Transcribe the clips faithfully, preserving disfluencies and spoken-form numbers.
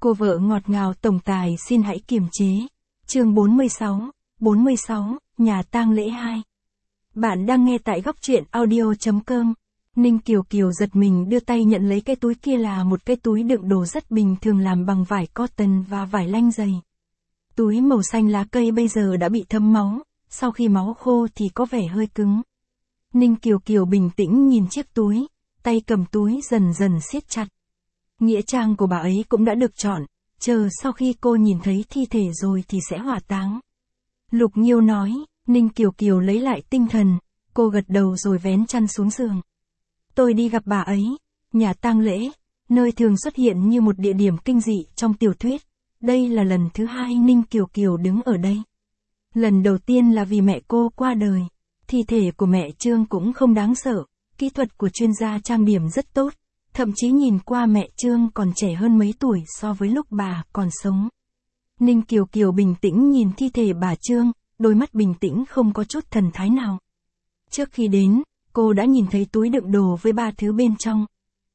Cô vợ ngọt ngào tổng tài xin hãy kiềm chế. Chương bốn mươi sáu, bốn mươi sáu, nhà tang lễ hai. Bạn đang nghe tại góc truyện audio chấm com. Ninh Kiều Kiều giật mình đưa tay nhận lấy cái túi kia, là một cái túi đựng đồ rất bình thường làm bằng vải cotton và vải lanh dày. Túi màu xanh lá cây bây giờ đã bị thấm máu, sau khi máu khô thì có vẻ hơi cứng. Ninh Kiều Kiều bình tĩnh nhìn chiếc túi, tay cầm túi dần dần siết chặt. Nghĩa trang của bà ấy cũng đã được chọn, chờ sau khi cô nhìn thấy thi thể rồi thì sẽ hỏa táng. Lục Nghiêu nói. Ninh Kiều Kiều lấy lại tinh thần, cô gật đầu rồi vén chăn xuống giường. Tôi đi gặp bà ấy. Nhà tang lễ, nơi thường xuất hiện như một địa điểm kinh dị trong tiểu thuyết. Đây là lần thứ hai Ninh Kiều Kiều đứng ở đây. Lần đầu tiên là vì mẹ cô qua đời. Thi thể của mẹ Trương cũng không đáng sợ, kỹ thuật của chuyên gia trang điểm rất tốt. Thậm chí nhìn qua mẹ Trương còn trẻ hơn mấy tuổi so với lúc bà còn sống. Ninh Kiều Kiều bình tĩnh nhìn thi thể bà Trương, đôi mắt bình tĩnh không có chút thần thái nào. Trước khi đến, cô đã nhìn thấy túi đựng đồ với ba thứ bên trong.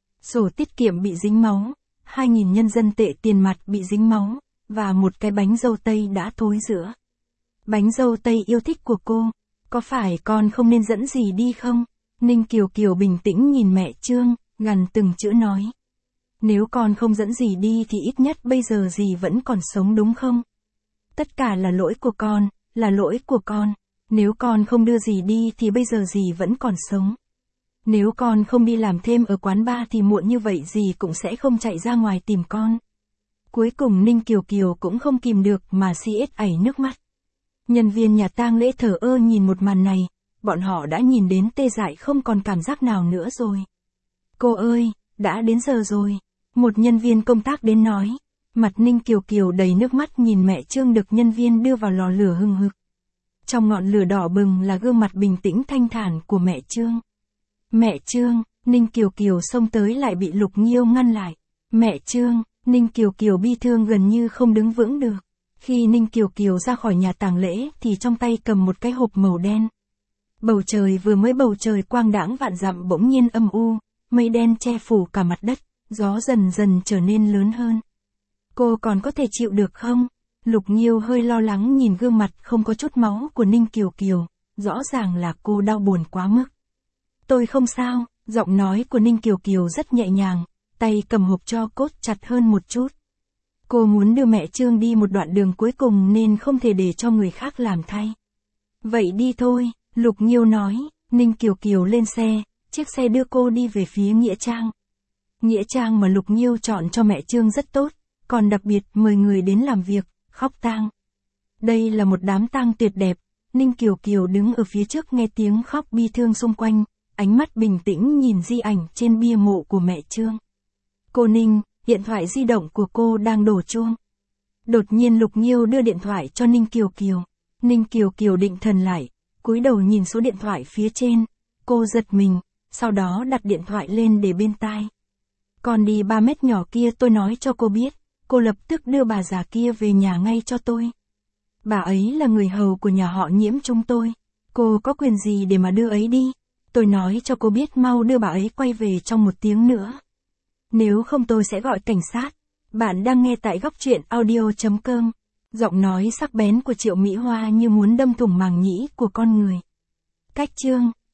Sổ tiết kiệm bị dính máu, hai nghìn nhân dân tệ tiền mặt bị dính máu, và một cái bánh dâu tây đã thối rữa. Bánh dâu tây yêu thích của cô, có phải con không nên dẫn dì đi không? Ninh Kiều Kiều bình tĩnh nhìn mẹ Trương, gằn từng chữ nói. Nếu con không dẫn dì đi thì ít nhất bây giờ dì vẫn còn sống đúng không? Tất cả là lỗi của con, là lỗi của con. Nếu con không đưa dì đi thì bây giờ dì vẫn còn sống. Nếu con không đi làm thêm ở quán bar thì muộn như vậy dì cũng sẽ không chạy ra ngoài tìm con. Cuối cùng Ninh Kiều Kiều cũng không kìm được mà xiết ảy nước mắt. Nhân viên nhà tang lễ thờ ơ nhìn một màn này, bọn họ đã nhìn đến tê dại không còn cảm giác nào nữa rồi. Cô ơi, đã đến giờ rồi. Một nhân viên công tác đến nói. Mặt Ninh Kiều Kiều đầy nước mắt nhìn mẹ Trương được nhân viên đưa vào lò lửa hừng hực. Trong ngọn lửa đỏ bừng là gương mặt bình tĩnh thanh thản của mẹ Trương. Mẹ Trương, Ninh Kiều Kiều xông tới lại bị Lục Nghiêu ngăn lại. Mẹ Trương, Ninh Kiều Kiều bi thương gần như không đứng vững được. Khi Ninh Kiều Kiều ra khỏi nhà tang lễ thì trong tay cầm một cái hộp màu đen. Bầu trời vừa mới bầu trời quang đãng vạn dặm bỗng nhiên âm u, mây đen che phủ cả mặt đất, gió dần dần trở nên lớn hơn. Cô còn có thể chịu được không? Lục Nghiêu hơi lo lắng nhìn gương mặt không có chút máu của Ninh Kiều Kiều, rõ ràng là cô đau buồn quá mức. Tôi không sao, giọng nói của Ninh Kiều Kiều rất nhẹ nhàng, tay cầm hộp tro cốt chặt hơn một chút. Cô muốn đưa mẹ Trương đi một đoạn đường cuối cùng nên không thể để cho người khác làm thay. Vậy đi thôi, Lục Nghiêu nói. Ninh Kiều Kiều lên xe, chiếc xe đưa cô đi về phía Nghĩa Trang. Nghĩa Trang mà Lục Nghiêu chọn cho mẹ Trương rất tốt, còn đặc biệt mời người đến làm việc, khóc tang. Đây là một đám tang tuyệt đẹp. Ninh Kiều Kiều đứng ở phía trước nghe tiếng khóc bi thương xung quanh, ánh mắt bình tĩnh nhìn di ảnh trên bia mộ của mẹ Trương. Cô Ninh, điện thoại di động của cô đang đổ chuông. Đột nhiên Lục Nghiêu đưa điện thoại cho Ninh Kiều Kiều. Ninh Kiều Kiều định thần lại, cúi đầu nhìn số điện thoại phía trên. Cô giật mình, sau đó đặt điện thoại lên để bên tai. Còn đi ba mét nhỏ kia tôi nói cho cô biết, cô lập tức đưa bà già kia về nhà ngay cho tôi. Bà ấy là người hầu của nhà họ Nhiễm chúng tôi. Cô có quyền gì để mà đưa ấy đi? Tôi nói cho cô biết mau đưa bà ấy quay về trong một tiếng nữa. Nếu không tôi sẽ gọi cảnh sát. Bạn đang nghe tại góc truyện audio chấm com. Giọng nói sắc bén của Triệu Mỹ Hoa như muốn đâm thủng màng nhĩ của con người. Cách chương,